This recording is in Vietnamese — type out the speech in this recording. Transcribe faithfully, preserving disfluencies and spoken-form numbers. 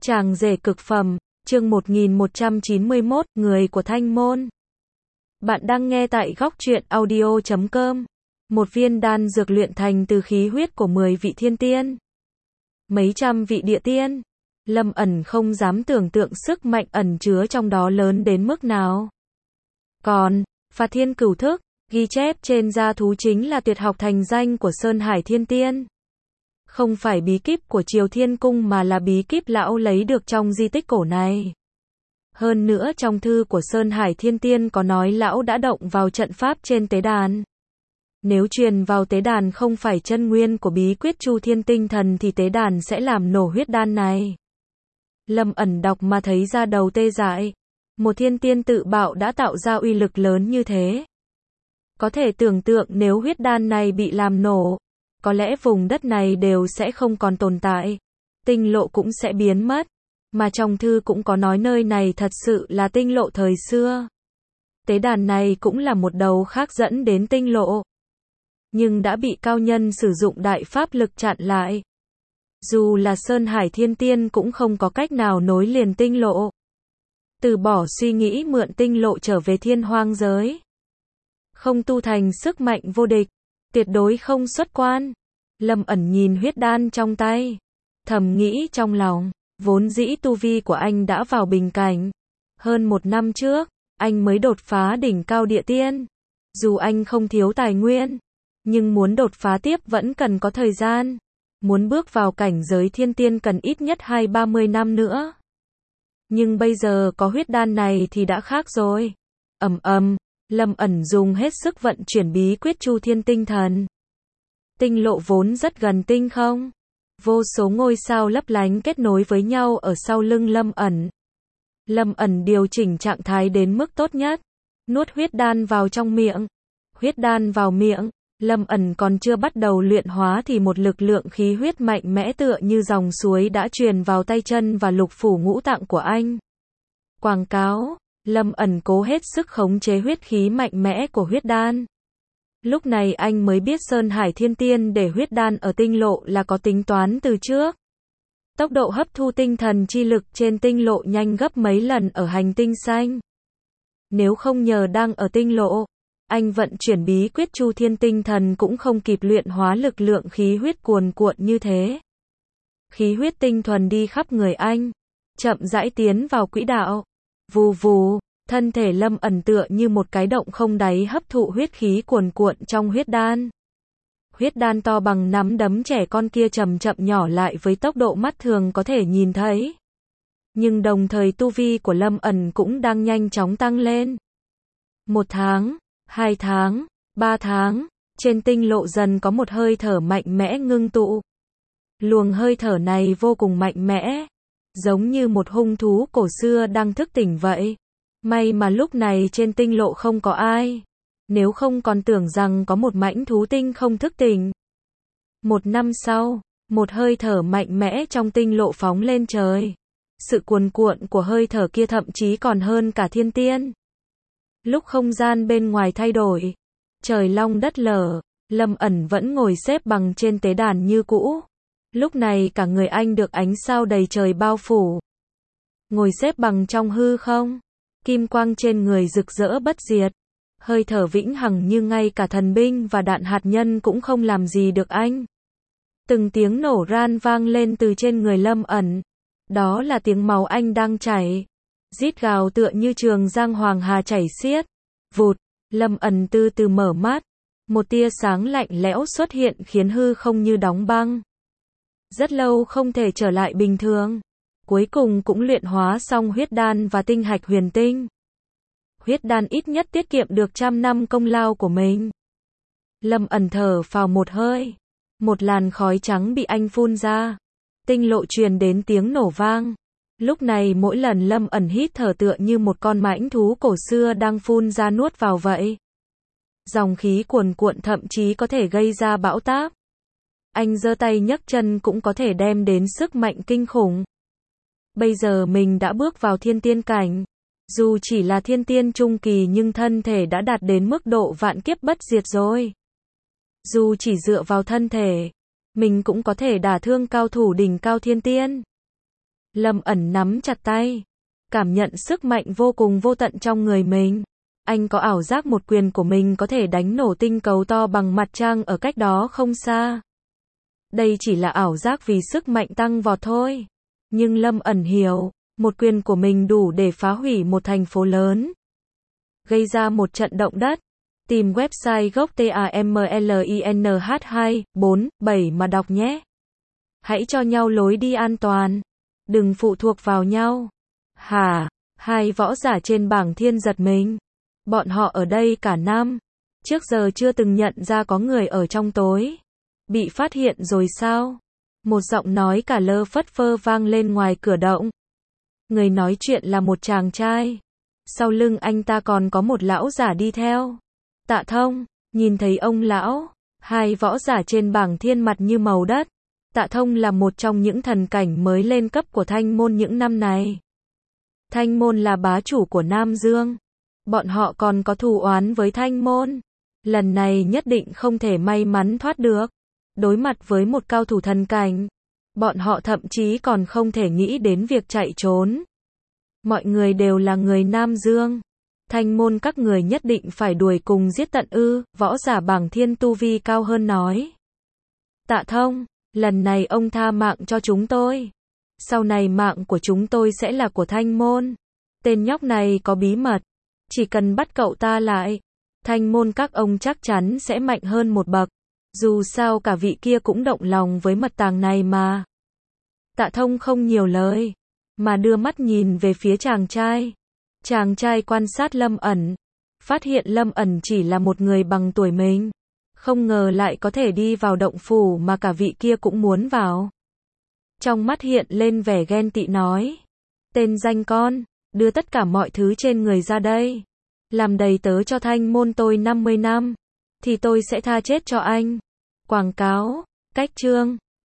Chàng rể cực phẩm, chương một nghìn một trăm chín mươi mốt, người của Thanh Môn. Bạn đang nghe tại góc truyện audio chấm com. Một viên đan dược luyện thành từ khí huyết của mười vị thiên tiên. Mấy trăm vị địa tiên. Lâm ẩn không dám tưởng tượng sức mạnh ẩn chứa trong đó lớn đến mức nào. Còn, Phạt Thiên Cửu Thức, ghi chép trên da thú chính là tuyệt học thành danh của Sơn Hải Thiên Tiên. Không phải bí kíp của Triều Thiên Cung mà là bí kíp lão lấy được trong di tích cổ này. Hơn nữa trong thư của Sơn Hải Thiên Tiên có nói lão đã động vào trận pháp trên tế đàn. Nếu truyền vào tế đàn không phải chân nguyên của bí quyết Chu Thiên Tinh Thần thì tế đàn sẽ làm nổ huyết đan này. Lâm ẩn đọc mà thấy ra đầu tê dại. Một thiên tiên tự bạo đã tạo ra uy lực lớn như thế. Có thể tưởng tượng nếu huyết đan này bị làm nổ, có lẽ vùng đất này đều sẽ không còn tồn tại. Tinh lộ cũng sẽ biến mất. Mà trong thư cũng có nói nơi này thật sự là tinh lộ thời xưa. Tế đàn này cũng là một đầu khác dẫn đến tinh lộ. Nhưng đã bị cao nhân sử dụng đại pháp lực chặn lại. Dù là Sơn Hải Thiên Tiên cũng không có cách nào nối liền tinh lộ. Từ bỏ suy nghĩ mượn tinh lộ trở về thiên hoang giới. Không tu thành sức mạnh vô địch. Tuyệt đối không xuất quan. Lâm ẩn nhìn huyết đan trong tay. Thầm nghĩ trong lòng. Vốn dĩ tu vi của anh đã vào bình cảnh. Hơn một năm trước, anh mới đột phá đỉnh cao địa tiên. Dù anh không thiếu tài nguyên, nhưng muốn đột phá tiếp vẫn cần có thời gian. Muốn bước vào cảnh giới thiên tiên cần ít nhất hai ba mươi năm nữa. Nhưng bây giờ có huyết đan này thì đã khác rồi. Ầm ầm, Lâm ẩn dùng hết sức vận chuyển bí quyết Chu Thiên Tinh Thần. Tinh lộ vốn rất gần tinh không. Vô số ngôi sao lấp lánh kết nối với nhau ở sau lưng Lâm ẩn. Lâm ẩn điều chỉnh trạng thái đến mức tốt nhất. Nuốt huyết đan vào trong miệng. Huyết đan vào miệng. Lâm ẩn còn chưa bắt đầu luyện hóa thì một lực lượng khí huyết mạnh mẽ tựa như dòng suối đã truyền vào tay chân và lục phủ ngũ tạng của anh. Quảng cáo. Lâm ẩn cố hết sức khống chế huyết khí mạnh mẽ của huyết đan. Lúc này anh mới biết Sơn Hải Thiên Tiên để huyết đan ở tinh lộ là có tính toán từ trước. Tốc độ hấp thu tinh thần chi lực trên tinh lộ nhanh gấp mấy lần ở hành tinh xanh. Nếu không nhờ đang ở tinh lộ, anh vận chuyển bí quyết Chu Thiên Tinh Thần cũng không kịp luyện hóa lực lượng khí huyết cuồn cuộn như thế. Khí huyết tinh thuần đi khắp người anh, chậm rãi tiến vào quỹ đạo. Vù vù, thân thể Lâm ẩn tựa như một cái động không đáy hấp thụ huyết khí cuồn cuộn trong huyết đan. Huyết đan to bằng nắm đấm trẻ con kia chậm chậm nhỏ lại với tốc độ mắt thường có thể nhìn thấy. Nhưng đồng thời tu vi của Lâm ẩn cũng đang nhanh chóng tăng lên. Một tháng, hai tháng, ba tháng, trên tinh lộ dần có một hơi thở mạnh mẽ ngưng tụ. Luồng hơi thở này vô cùng mạnh mẽ, giống như một hung thú cổ xưa đang thức tỉnh vậy. May mà lúc này trên tinh lộ không có ai. Nếu không còn tưởng rằng có một mãnh thú tinh không thức tỉnh. Một năm sau, một hơi thở mạnh mẽ trong tinh lộ phóng lên trời. Sự cuồn cuộn của hơi thở kia thậm chí còn hơn cả thiên tiên. Lúc không gian bên ngoài thay đổi, trời long đất lở, Lâm ẩn vẫn ngồi xếp bằng trên tế đàn như cũ. Lúc này cả người anh được ánh sao đầy trời bao phủ. Ngồi xếp bằng trong hư không, kim quang trên người rực rỡ bất diệt. Hơi thở vĩnh hằng như ngay cả thần binh và đạn hạt nhân cũng không làm gì được anh. Từng tiếng nổ ran vang lên từ trên người Lâm ẩn. Đó là tiếng máu anh đang chảy. Rít gào tựa như trường giang hoàng hà chảy xiết. Vụt, Lâm ẩn từ từ mở mắt. Một tia sáng lạnh lẽo xuất hiện khiến hư không như đóng băng. Rất lâu không thể trở lại bình thường. Cuối cùng cũng luyện hóa xong huyết đan và tinh hạch huyền tinh. Huyết đan ít nhất tiết kiệm được trăm năm công lao của mình. Lâm ẩn thở phào một hơi. Một làn khói trắng bị anh phun ra. Tinh lộ truyền đến tiếng nổ vang. Lúc này mỗi lần Lâm ẩn hít thở tựa như một con mãnh thú cổ xưa đang phun ra nuốt vào vậy. Dòng khí cuồn cuộn thậm chí có thể gây ra bão táp. Anh giơ tay nhấc chân cũng có thể đem đến sức mạnh kinh khủng. Bây giờ mình đã bước vào thiên tiên cảnh. Dù chỉ là thiên tiên trung kỳ nhưng thân thể đã đạt đến mức độ vạn kiếp bất diệt rồi. Dù chỉ dựa vào thân thể, mình cũng có thể đả thương cao thủ đỉnh cao thiên tiên. Lâm ẩn nắm chặt tay, cảm nhận sức mạnh vô cùng vô tận trong người mình. Anh có ảo giác một quyền của mình có thể đánh nổ tinh cầu to bằng mặt trăng ở cách đó không xa. Đây chỉ là ảo giác vì sức mạnh tăng vọt thôi. Nhưng Lâm ẩn hiểu, một quyền của mình đủ để phá hủy một thành phố lớn. Gây ra một trận động đất. Tìm website gốc tamlin h hai bốn bảy mà đọc nhé. Hãy cho nhau lối đi an toàn. Đừng phụ thuộc vào nhau. Hả? Hai võ giả trên bảng thiên giật mình. Bọn họ ở đây cả năm. Trước giờ chưa từng nhận ra có người ở trong tối. Bị phát hiện rồi sao? Một giọng nói cả lơ phất phơ vang lên ngoài cửa động. Người nói chuyện là một chàng trai. Sau lưng anh ta còn có một lão giả đi theo. Tạ Thông, nhìn thấy ông lão, hai võ giả trên bảng thiên mặt như màu đất. Tạ Thông là một trong những thần cảnh mới lên cấp của Thanh Môn những năm này. Thanh Môn là bá chủ của Nam Dương. Bọn họ còn có thù oán với Thanh Môn. Lần này nhất định không thể may mắn thoát được. Đối mặt với một cao thủ thần cảnh, bọn họ thậm chí còn không thể nghĩ đến việc chạy trốn. Mọi người đều là người Nam Dương. Thanh Môn các người nhất định phải đuổi cùng giết tận ư, võ giả bảng thiên tu vi cao hơn nói. Tạ Thông, lần này ông tha mạng cho chúng tôi. Sau này mạng của chúng tôi sẽ là của Thanh Môn. Tên nhóc này có bí mật. Chỉ cần bắt cậu ta lại, Thanh Môn các ông chắc chắn sẽ mạnh hơn một bậc. Dù sao cả vị kia cũng động lòng với mật tàng này mà. Tạ Thông không nhiều lời, mà đưa mắt nhìn về phía chàng trai. Chàng trai quan sát Lâm ẩn, phát hiện Lâm ẩn chỉ là một người bằng tuổi mình. Không ngờ lại có thể đi vào động phủ mà cả vị kia cũng muốn vào. Trong mắt hiện lên vẻ ghen tị nói. Tên danh con, đưa tất cả mọi thứ trên người ra đây. Làm đầy tớ cho Thanh Môn tôi năm mươi năm, thì tôi sẽ tha chết cho anh. Quảng cáo, cách chương.